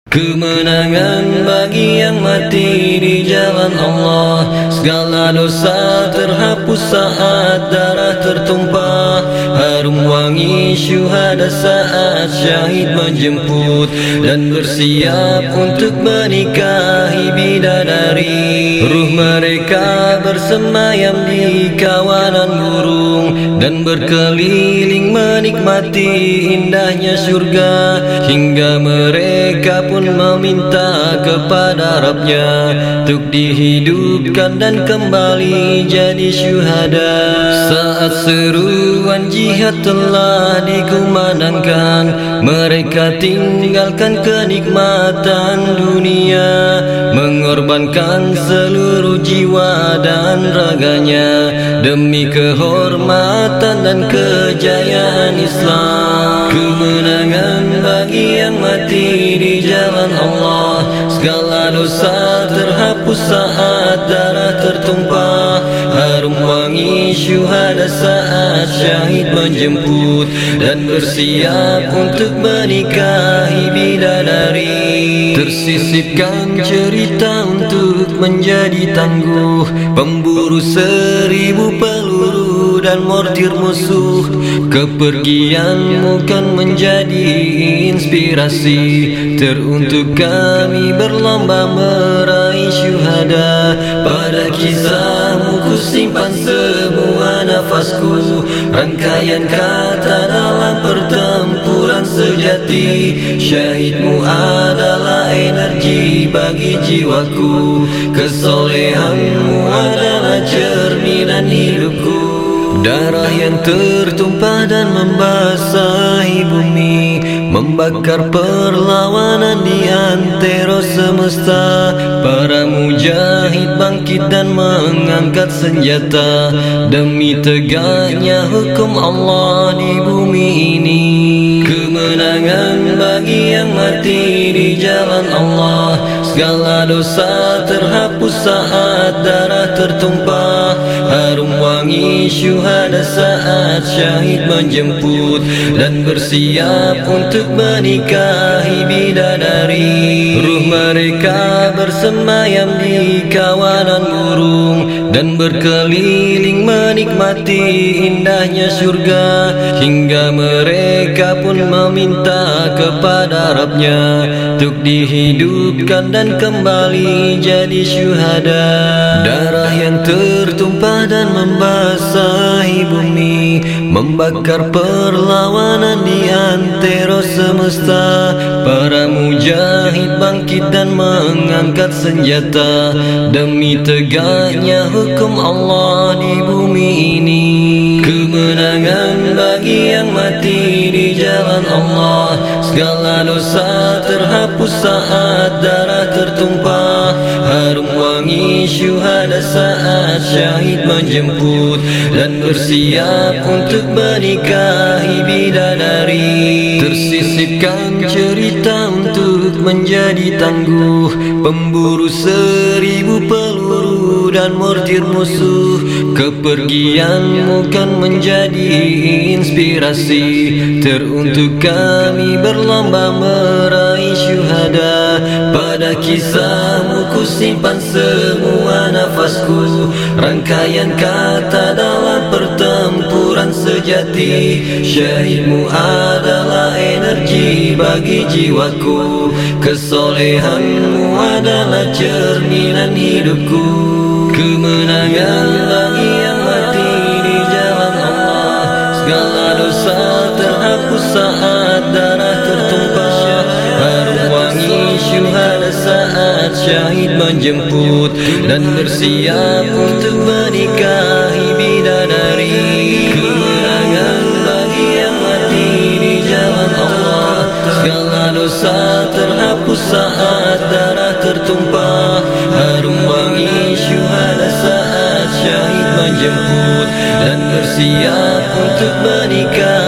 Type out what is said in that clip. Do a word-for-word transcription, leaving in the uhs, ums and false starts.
Kemenangan bagi yang mati di jalan Allah. Segala dosa terhapus saat darah tertumpah. Harum wangi syuhada saat syahid menjemput dan bersiap untuk menikahi bidadari. Ruh mereka bersemayam di kawanan burung dan berkeliling menikmati indahnya surga, hingga mereka pun meminta kepada Rabbnya untuk dihidupkan dan kembali jadi syuhada. Saat seruan jihad telah dikumandangkan, mereka tinggalkan kenikmatan dunia, mengorbankan seluruh jiwa dan raganya demi kehormatan dan kejayaan Islam. Kemenangan bagi yang mati di jalan Allah. Segala dosa terhapus saat darah tertumpah. Harum wangi syuhada saat syahid menjemput dan bersiap untuk menikahi bidadari. Tersisipkan cerita untuk menjadi tangguh, pemburu seribu peluru dan mortir musuh. Kepergianmu kan menjadi inspirasi teruntuk kami berlomba meraih syuhada. Pada kisahmu ku simpan semua nafasku, rangkaian kata dalam pertempuran sejati. Syahidmu adalah energi bagi jiwaku, kesolehanmu adalah cerminan hidupku. Darah yang tertumpah dan membasahi bumi, membakar perlawanan di antero semesta. Para mujahid bangkit dan mengangkat senjata demi tegaknya hukum Allah di bumi ini. Kemenangan bagi yang mati di jalan Allah. Segala dosa terhapus saat darah tertumpah. Harum wangi syuhada saat syahid menjemput dan bersiap untuk menikahi bidadari. Ruh mereka bersemayam di kawanan burung dan berkeliling menikmati indahnya surga, hingga mereka pun meminta kepada Rabbnya untuk dihidupkan dan kembali jadi syuhada. Darah yang tertumpah dan membasahi bumi, membakar perlawanan di antero semesta. Para mujahid bangkit dan mengangkat senjata demi tegaknya hukum Allah di bumi ini. Kemenangan bagi yang mati di jalan Allah. Segala dosa terhapus saat darah tertumpah. Harum wangi syuhada saat syahid menjemput dan bersiap untuk menikahi bidadari. Tersisipkan cerita untuk menjadi tangguh, pemburu seribu peluru dan mortir musuh. Kepergianmu kan menjadi inspirasi teruntuk kami berlomba meraih syuhada. Pada kisahmu ku simpan semua nafasku, rangkaian kata dalam pertempuran sejati. Syahidmu adalah energi bagi jiwaku, kesolehanmu adalah cerminan hidupku. Kemenangan bagi yang mati di jalan Allah. Segala dosa terhapus saat darah tertumpah. Harum wangi syuhada saat syahid menjemput dan bersiap untuk menikahi bidadari. Kemenangan bagi yang mati di jalan Allah. Segala dosa terhapus saat darah tertumpah. Harum wangi syuhada saat syahid menjemput dan bersiap untuk menikah